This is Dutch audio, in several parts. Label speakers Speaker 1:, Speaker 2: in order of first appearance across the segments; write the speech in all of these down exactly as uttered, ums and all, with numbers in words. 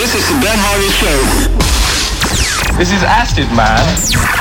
Speaker 1: This is the Ben Hardy Show.
Speaker 2: This is Acid Man.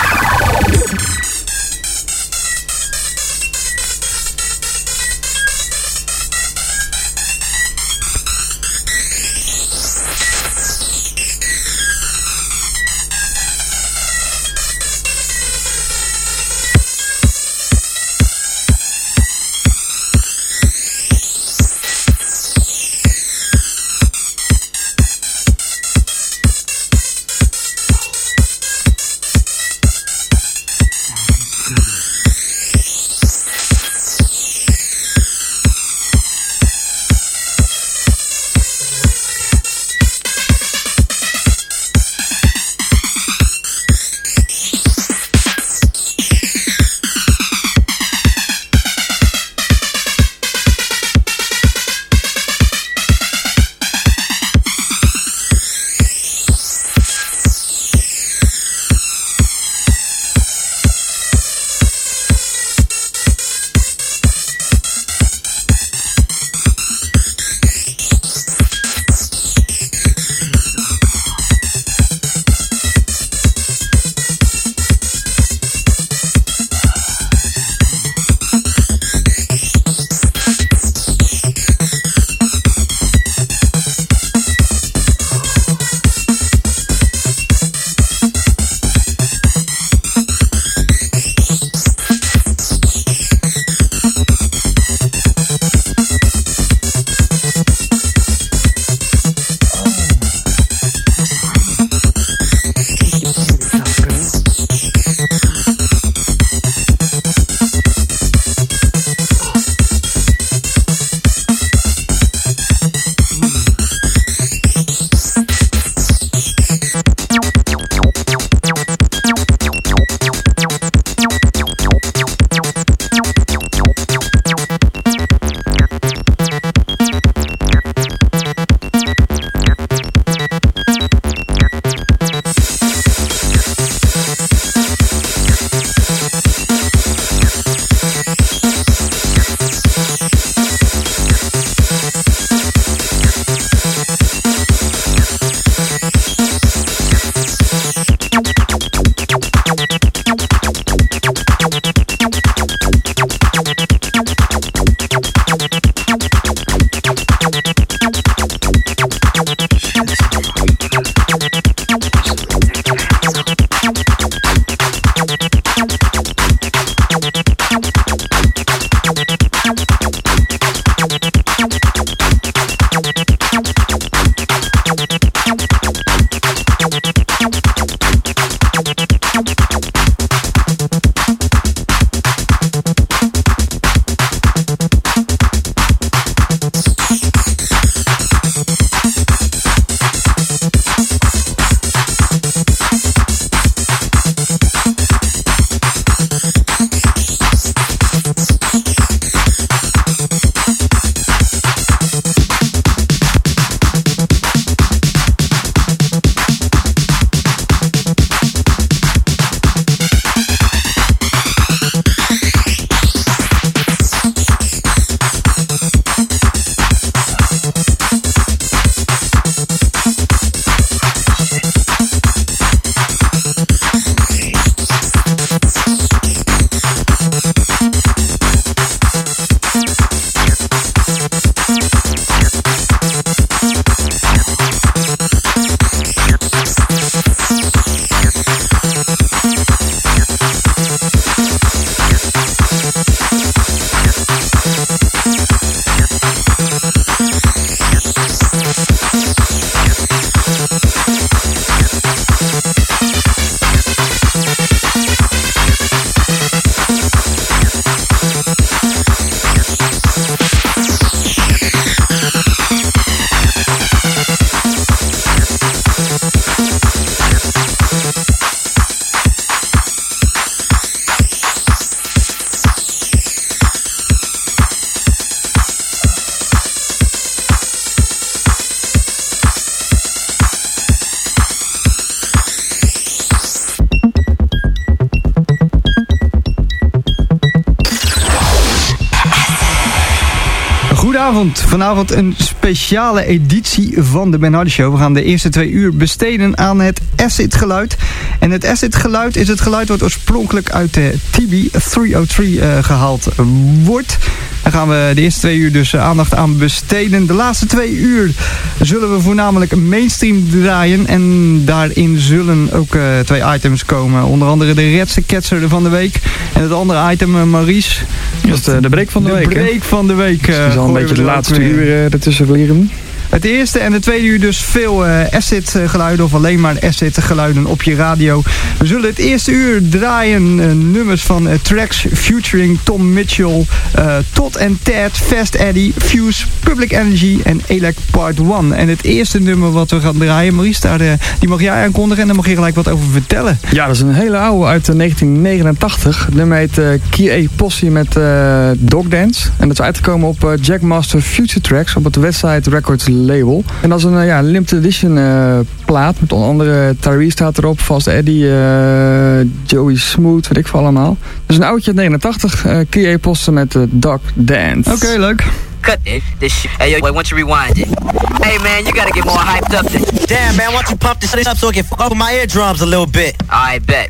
Speaker 3: Goedenavond. Vanavond een speciale editie van de Ben Hardy Show. We gaan de eerste twee uur besteden aan het acid geluid. En het acid geluid is het geluid wat oorspronkelijk uit de T B driehonderddrie uh, gehaald wordt. Daar gaan we de eerste twee uur dus aandacht aan besteden. De laatste twee uur zullen we voornamelijk mainstream draaien. En daarin zullen ook uh, twee items komen. Onder andere de redste ketser van de week. En het andere item, uh, Maurice.
Speaker 4: Dat is de, de break van de, de
Speaker 3: week. De break
Speaker 4: hè?
Speaker 3: van de week. Uh,
Speaker 4: Het is al een beetje de laatste uur uh, ertussen leren.
Speaker 3: Het eerste en de tweede uur dus veel uh, acid geluiden of alleen maar acid geluiden op je radio. We zullen het eerste uur draaien uh, nummers van uh, tracks featuring Tom Mitchell, uh, Todd en Ted, Fast Eddie, Fuse, Public Energy en Elec Part één. En het eerste nummer wat we gaan draaien, Maurice, daar, uh, die mag jij aankondigen en daar mag je gelijk wat over vertellen.
Speaker 4: Ja, dat is een hele oude uit uh, negentien negenentachtig. Het nummer heet uh, Key A Posse met uh, Dog Dance. En dat is uitgekomen op uh, Jackmaster Future Tracks op het Westside Records label. En dat is een uh, ja, limited edition uh, plaat. Met onder andere Tyree staat erop, Fast Eddie, uh, Joey Smooth, weet ik veel allemaal. Dus een oudje uit negenentachtig. Uh, Key A Posse met uh, Dog Dance.
Speaker 3: Oké, okay, leuk.
Speaker 5: Cut this, this shit. Hey, yo, why don't you rewind it? Hey, man, you gotta get more hyped up. Than
Speaker 6: Damn, man, why don't you pump this shit up so it can fuck up my eardrums a little bit?
Speaker 5: I bet.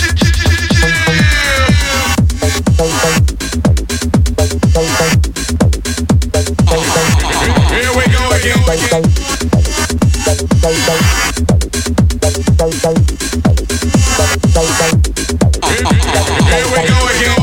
Speaker 1: Here we go again. Here we go again.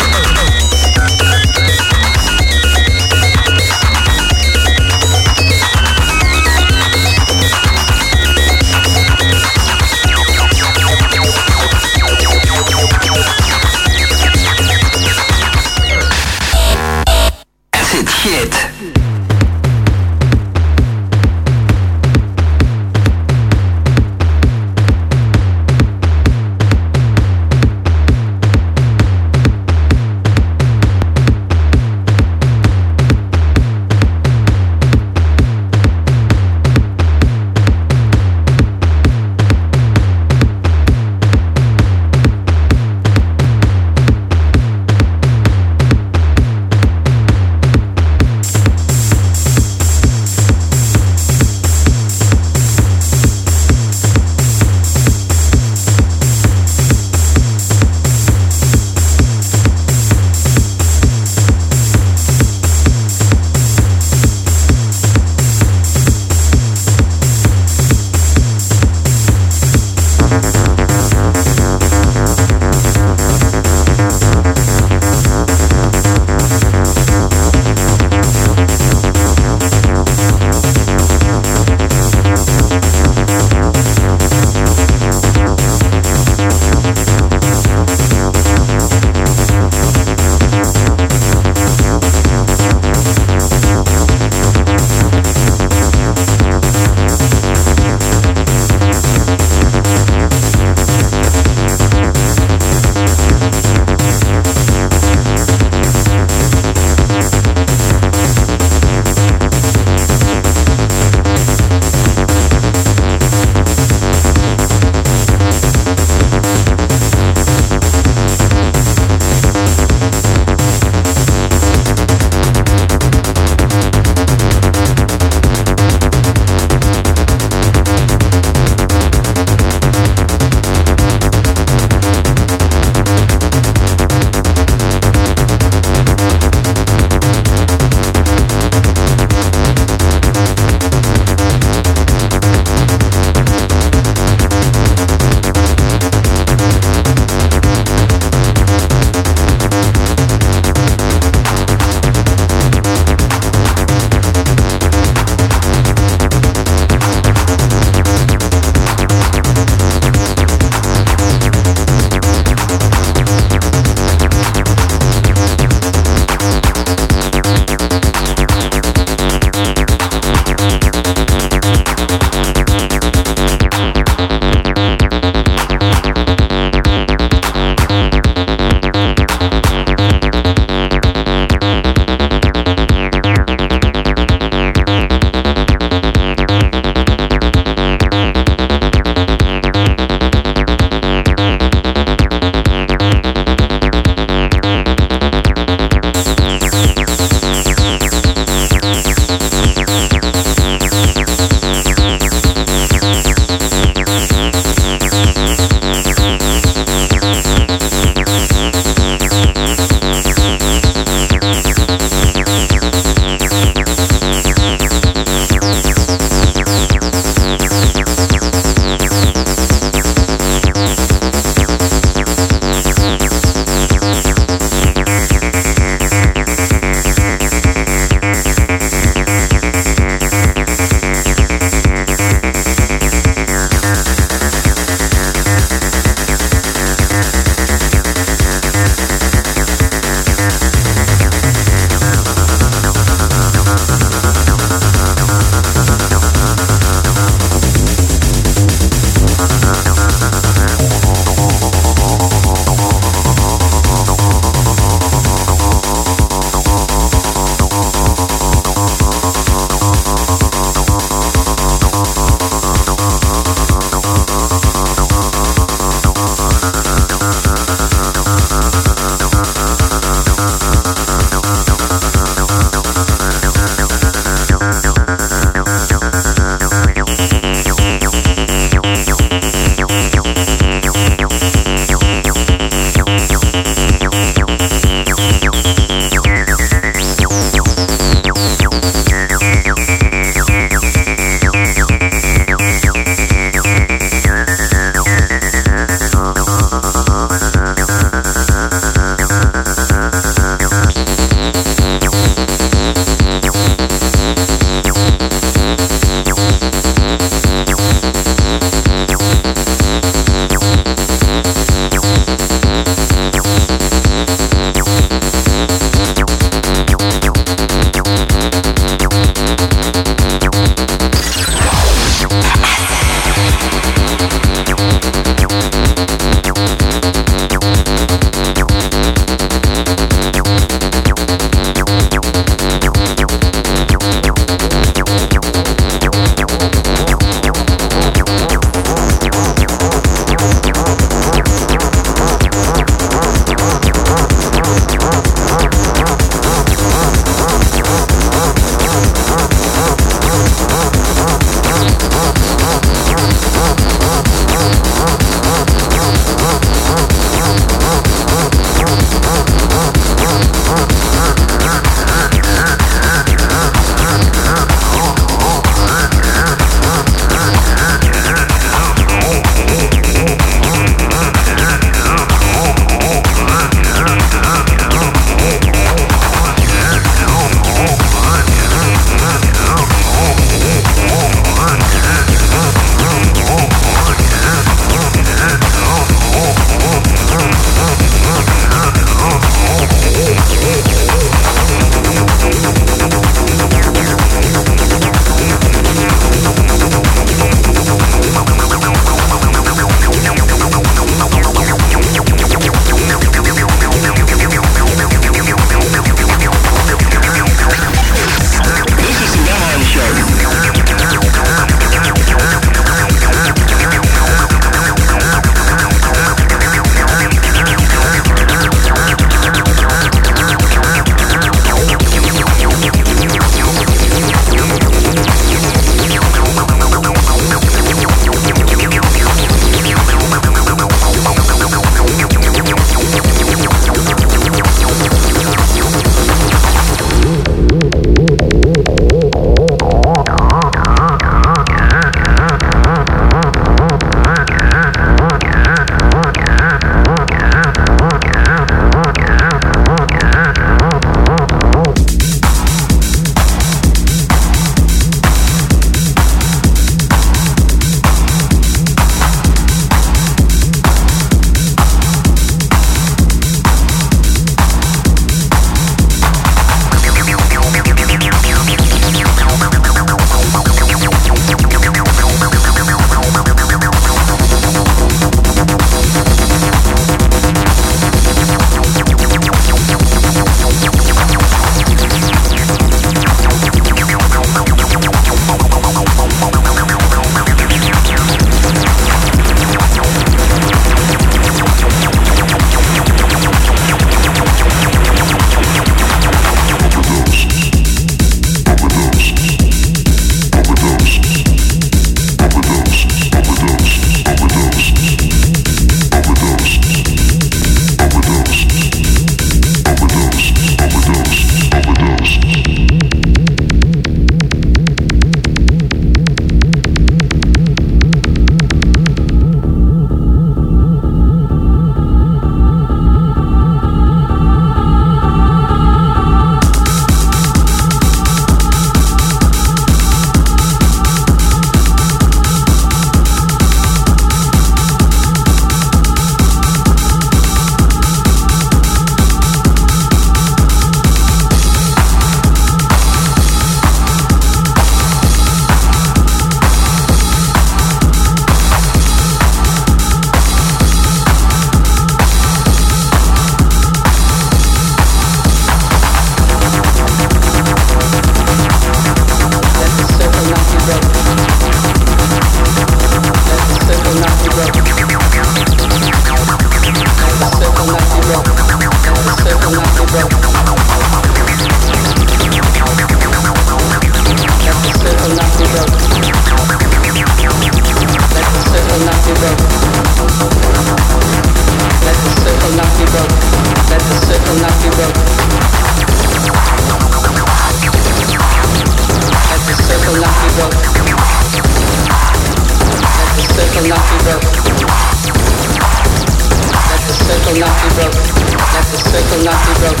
Speaker 7: circle not be broke.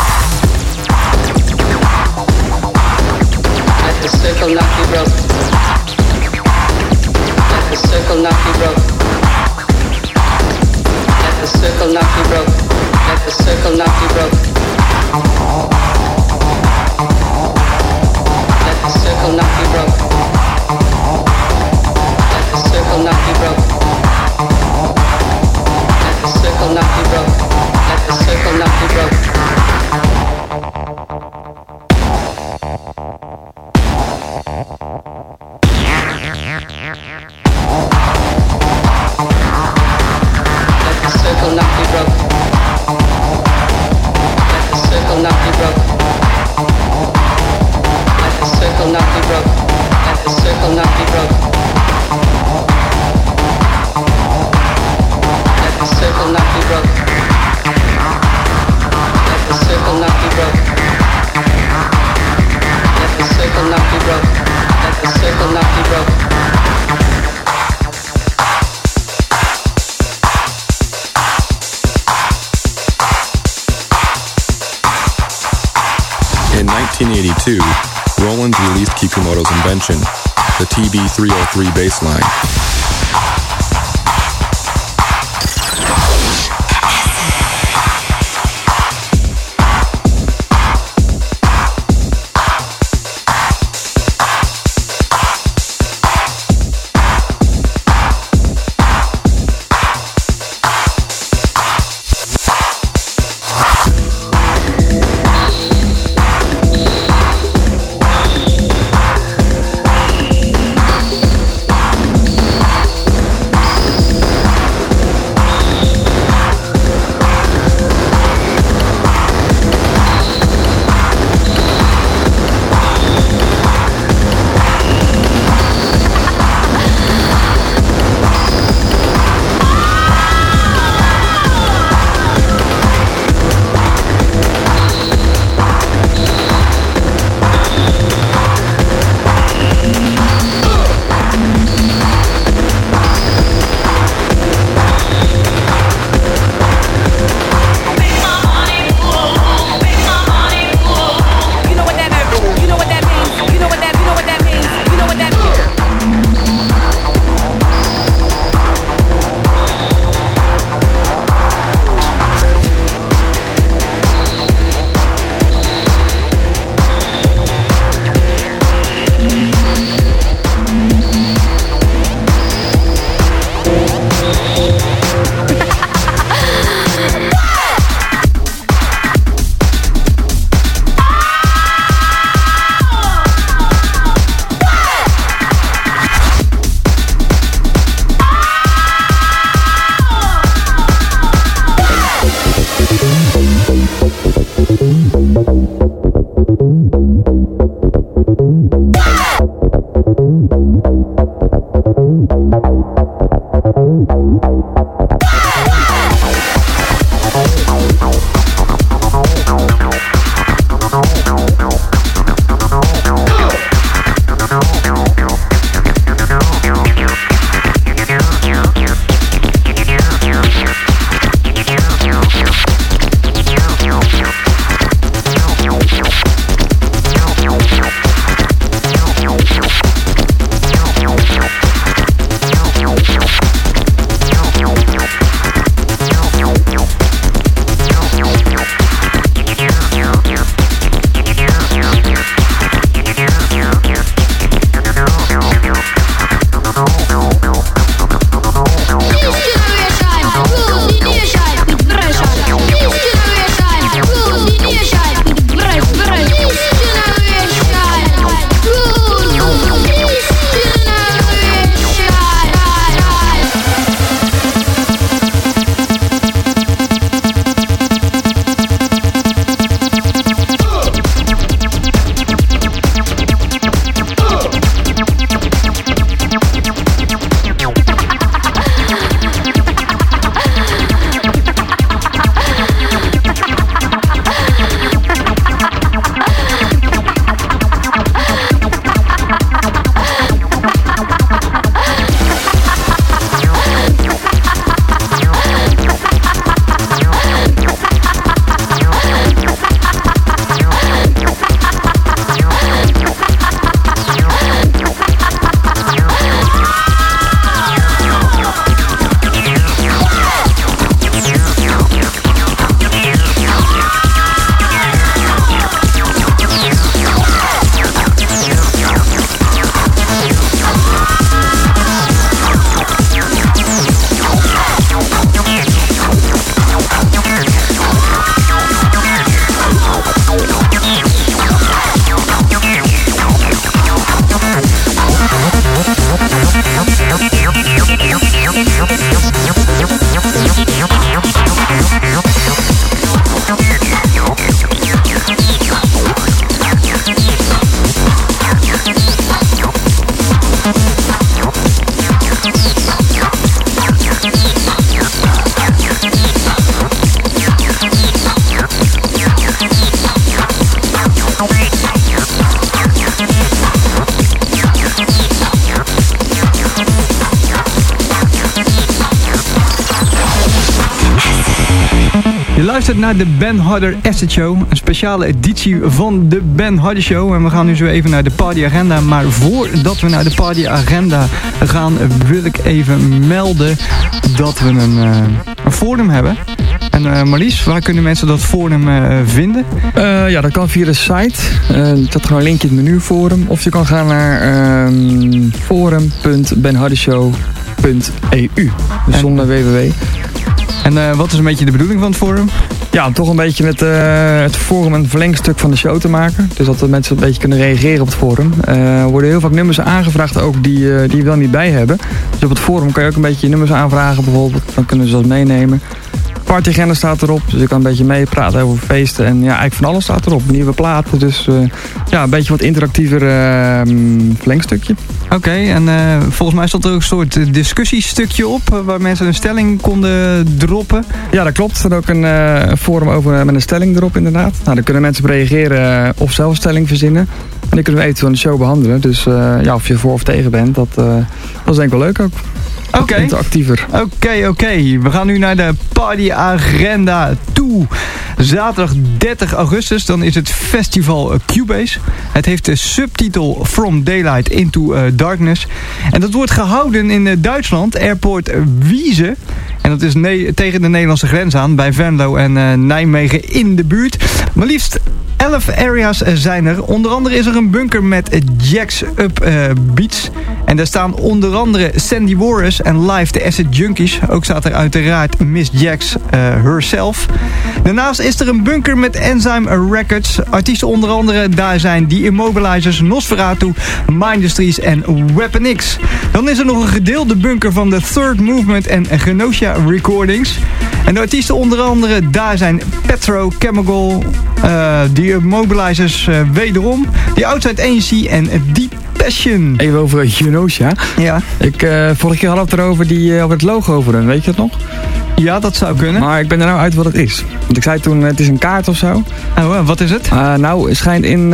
Speaker 7: Let the circle not be broke. Let the circle not be broke. Let the circle not be broke. Let the circle not be broke. Let the circle not be broke. Let the circle not be broke. Let the circle not be broke. Let the circle not be broke.
Speaker 8: In nineteen eighty-two, Roland released Kikumoto's invention, the T B three oh three bassline.
Speaker 3: Je luistert naar de Ben Harder Acid Show, een speciale editie van de Ben Harder Show. En we gaan nu zo even naar de Party Agenda. Maar voordat we naar de Party Agenda gaan, wil ik even melden dat we een, uh, een forum hebben. En uh, Marlies, waar kunnen mensen dat forum uh, vinden?
Speaker 4: Uh, ja, dat kan via de site. Uh, dat gewoon een linkje in het menu forum. Of je kan gaan naar uh, forum punt ben harder show punt e u. Dus zonder www.
Speaker 3: En uh, wat is een beetje de bedoeling van het forum?
Speaker 4: Ja, om toch een beetje met uh, het forum een verlengstuk van de show te maken. Dus dat de mensen een beetje kunnen reageren op het forum. Uh, er worden heel vaak nummers aangevraagd ook die, uh, die we dan niet bij hebben. Dus op het forum kan je ook een beetje nummers aanvragen bijvoorbeeld. Dan kunnen ze dat meenemen. Partyagenda staat erop, dus je kan een beetje meepraten over feesten. En ja, eigenlijk van alles staat erop. Nieuwe platen, dus uh, ja, een beetje wat interactiever uh, verlengstukje.
Speaker 3: Oké, okay, en uh, volgens mij stond er ook een soort discussiestukje op, uh, waar mensen een stelling konden droppen.
Speaker 4: Ja, dat klopt. Er is ook een uh, forum over uh, met een stelling erop inderdaad. Nou, dan kunnen mensen op reageren uh, of zelf een stelling verzinnen. En die kunnen we eventueel in de show behandelen. Dus uh, ja, of je voor of tegen bent, dat, uh, dat is denk ik wel leuk ook.
Speaker 3: Oké, okay.
Speaker 4: Interactiever.
Speaker 3: Oké, okay, oké. Okay. We gaan nu naar de Party Agenda toe. Zaterdag dertig augustus, dan is het festival Cubase. Het heeft de subtitel From Daylight into uh, Darkness. En dat wordt gehouden in uh, Duitsland, Airport Wiese. En dat is ne- tegen de Nederlandse grens aan, bij Venlo en uh, Nijmegen in de buurt. Maar liefst elf areas zijn er. Onder andere is er een bunker met Jacks Up uh, Beats. En daar staan onder andere Sandy Warris en Live the Acid Junkies. Ook staat er uiteraard Miss Jacks uh, herself. Daarnaast is er een bunker met Enzyme Records. Artiesten onder andere daar zijn The Immobilizers, Nosferatu, Mindustries en Weapon X. Dan is er nog een gedeelde bunker van The Third Movement en Genosha Recordings. En de artiesten onder andere daar zijn Petro, Chemical, uh, The Immobilizers uh, wederom, The Outside Agency en Deep Passion.
Speaker 4: Even over Genosha.
Speaker 3: Ja. Ik,
Speaker 4: uh, vorige keer hadden we het erover die, uh, over het logo over hun, weet je dat nog?
Speaker 3: Ja, dat zou kunnen.
Speaker 4: Maar ik ben er nou uit wat het is. Want ik zei toen, het is een kaart of zo.
Speaker 3: Oh, wat is het?
Speaker 4: Uh, nou, het schijnt in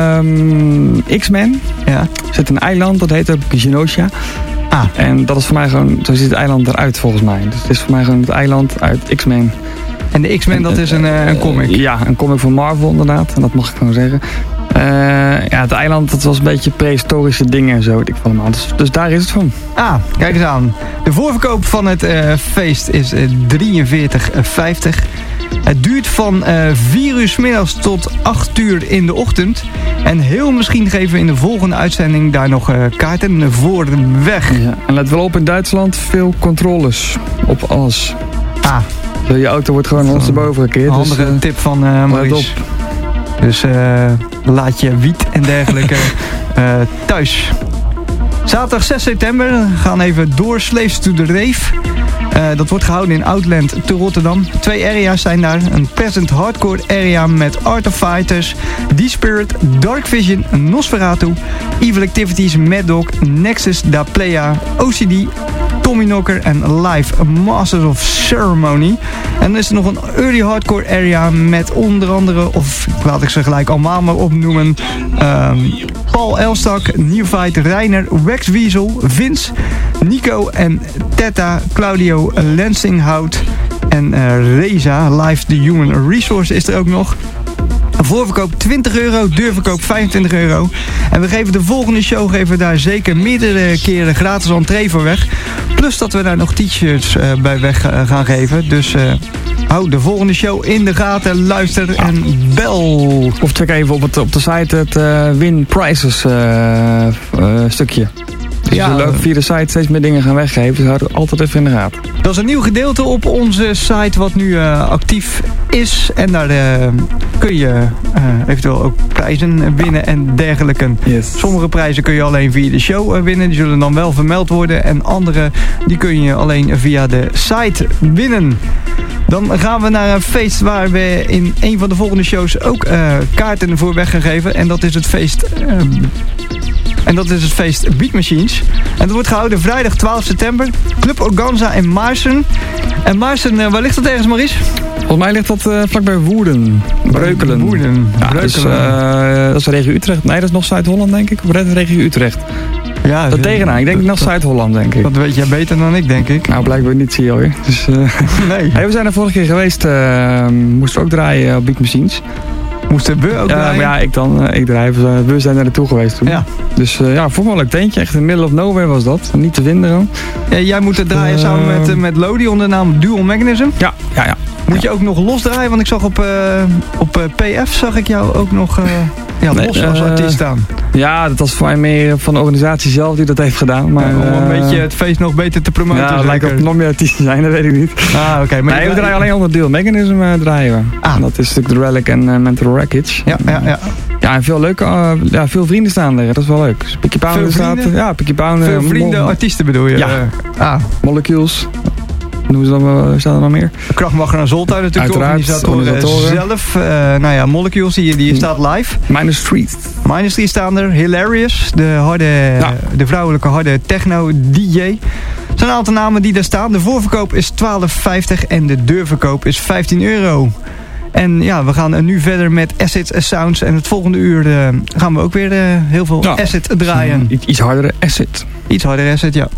Speaker 4: uh, X-Men.
Speaker 3: Ja.
Speaker 4: Zit een eiland, dat heet ook Genosha.
Speaker 3: Ah.
Speaker 4: En dat is voor mij gewoon, zo ziet het eiland eruit volgens mij. Dus het is voor mij gewoon het eiland uit X-Men.
Speaker 3: En de X-Men, dat is een, uh, een comic?
Speaker 4: Uh, ja, een comic van Marvel inderdaad. En dat mag ik gewoon zeggen. Uh, ja, het eiland, dat was een beetje prehistorische dingen en zo. Ik van allemaal. Dus, dus daar is het van.
Speaker 3: Ah, kijk eens aan. De voorverkoop van het uh, feest is uh, drieënveertig vijftig. Het duurt van uh, vier uur 's middags tot acht uur in de ochtend. En heel misschien geven we in de volgende uitzending daar nog uh, kaarten voor weg.
Speaker 4: Ja, en let wel op, in Duitsland veel controles op alles.
Speaker 3: Ah.
Speaker 4: Je auto wordt gewoon ondersteboven gekeerd.
Speaker 3: Een handige dus, uh, tip van uh, Maurice. Dus uh, laat je wiet en dergelijke uh, thuis. Zaterdag zes september gaan even door Slaves to the Rave. Uh, dat wordt gehouden in Outland te Rotterdam. Twee area's zijn daar. Een present hardcore area met Art of Fighters, D-Spirit, Dark Vision, Nosferatu, Evil Activities, Mad Dog, Nexus, Da Playa, O C D, Tommy Knocker en Live Masters of Ceremony. En dan is er nog een early hardcore area met onder andere, of laat ik ze gelijk allemaal maar opnoemen, um, Paul Elstak, Neophyte, Reiner, Wax Weasel, Vince, Nico en Tetta, Claudio Lensinghout en uh, Reza. Live the Human Resource is er ook nog. Voorverkoop twintig euro, deurverkoop vijfentwintig euro. En we geven de volgende show geven daar zeker meerdere keren gratis entree voor weg. Plus dat we daar nog t-shirts uh, bij weg uh, gaan geven. Dus uh, hou de volgende show in de gaten, luister en bel.
Speaker 4: Of check even op, het, op de site het uh, Win Prizes uh, uh, stukje. Dus
Speaker 3: Ja,
Speaker 4: we zullen ook via de site steeds meer dingen gaan weggeven. Dus houden we altijd even in de gaten.
Speaker 3: Dat is een nieuw gedeelte op onze site wat nu uh, actief is. En daar uh, kun je uh, eventueel ook prijzen winnen en dergelijke.
Speaker 4: Yes.
Speaker 3: Sommige prijzen kun je alleen via de show uh, winnen. Die zullen dan wel vermeld worden. En andere die kun je alleen via de site winnen. Dan gaan we naar een feest waar we in een van de volgende shows ook uh, kaarten voor weg gaan geven. En dat is het feest... Uh, En dat is het feest Beat Machines. En dat wordt gehouden vrijdag twaalf september. Club Organza in Maarsen. En Maarsen, uh, waar ligt dat ergens, Maurice?
Speaker 4: Volgens mij ligt dat uh, vlakbij Woerden. Breukelen.
Speaker 3: Woerden.
Speaker 4: Ja,
Speaker 3: Breukelen.
Speaker 4: dus, uh, dat is de regio Utrecht. Nee, dat is nog Zuid-Holland, denk ik. Of de regio Utrecht.
Speaker 3: Ja,
Speaker 4: Dat tegenaan. Ik denk nog Zuid-Holland, denk ik.
Speaker 3: Dat weet jij beter dan ik, denk ik.
Speaker 4: Nou, blijkbaar niet, zie je alweer. Dus, uh,
Speaker 3: Nee.
Speaker 4: hey, we zijn er vorige keer geweest. Uh, moesten we ook draaien op Beat Machines.
Speaker 3: Moesten we ook
Speaker 4: Ja,
Speaker 3: draaien?
Speaker 4: maar ja, ik dan. Uh, ik draai. We, we zijn er naartoe geweest toen.
Speaker 3: Ja.
Speaker 4: Dus uh, ja, vond ik wel een leuk tentje. Echt in the middle of nowhere was dat. Niet te vinden dan.
Speaker 3: Ja, jij moet het draaien
Speaker 4: Uh,
Speaker 3: samen met, uh, met Lodi onder de naam Dual Mechanism.
Speaker 4: Ja, ja, ja.
Speaker 3: Moet je ook nog los draaien? Want ik zag op, uh, op uh, P F zag ik jou ook nog uh, ja,
Speaker 4: Nee,
Speaker 3: los als
Speaker 4: uh,
Speaker 3: artiest staan.
Speaker 4: Ja, dat was voor mij meer van de organisatie zelf die dat heeft gedaan. Maar,
Speaker 3: Ja, om een
Speaker 4: uh,
Speaker 3: beetje het feest nog beter te promoten.
Speaker 4: Ja, het
Speaker 3: zeker.
Speaker 4: lijkt op nog meer artiesten zijn, dat weet ik niet.
Speaker 3: Ah, oké. Okay,
Speaker 4: Nee, we draaien alleen onder Dual Mechanism uh, draaien we.
Speaker 3: Ah.
Speaker 4: En dat is natuurlijk de Relic en uh, Mental Wreckage.
Speaker 3: Ja, ja, ja.
Speaker 4: Ja, en veel leuke, uh, ja, veel vrienden staan er. Dat is wel leuk. Dus Picky
Speaker 3: Veel
Speaker 4: Pounder staat.
Speaker 3: vrienden?
Speaker 4: Ja, Picky Pounder.
Speaker 3: Veel vrienden,
Speaker 4: Mo-
Speaker 3: artiesten bedoel je?
Speaker 4: Ja.
Speaker 3: Uh, ah,
Speaker 4: Molecules. Hoe staan er nog meer?
Speaker 3: Krachtmacher en Zoltuin natuurlijk, de
Speaker 4: Uiteraard,
Speaker 3: organisatoren
Speaker 4: organisatoren.
Speaker 3: zelf. Uh, nou ja, Molecules, die, die staat live.
Speaker 4: Minor Street.
Speaker 3: Minus drie staan er. Hilarious, de, harde,
Speaker 4: Ja.
Speaker 3: de vrouwelijke harde techno-D J. Er zijn een aantal namen die daar staan. De voorverkoop is twaalf vijftig en de deurverkoop is vijftien euro. En ja, we gaan nu verder met Acid Sounds. En het volgende uur uh, gaan we ook weer uh, heel veel
Speaker 4: Ja.
Speaker 3: Acid draaien.
Speaker 4: Iets, iets hardere Acid.
Speaker 3: Iets harder Acid, ja.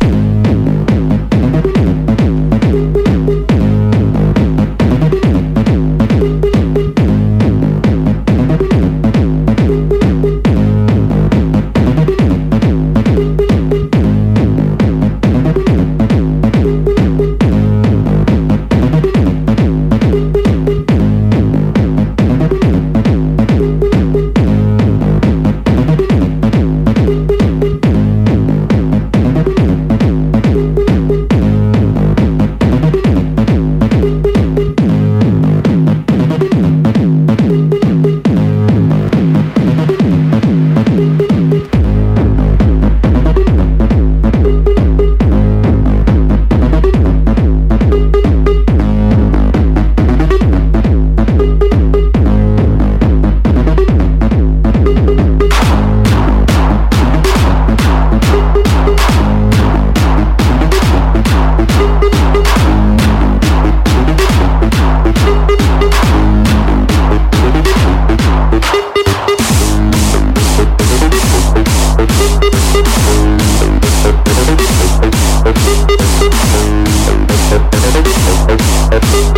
Speaker 1: We'll be right back.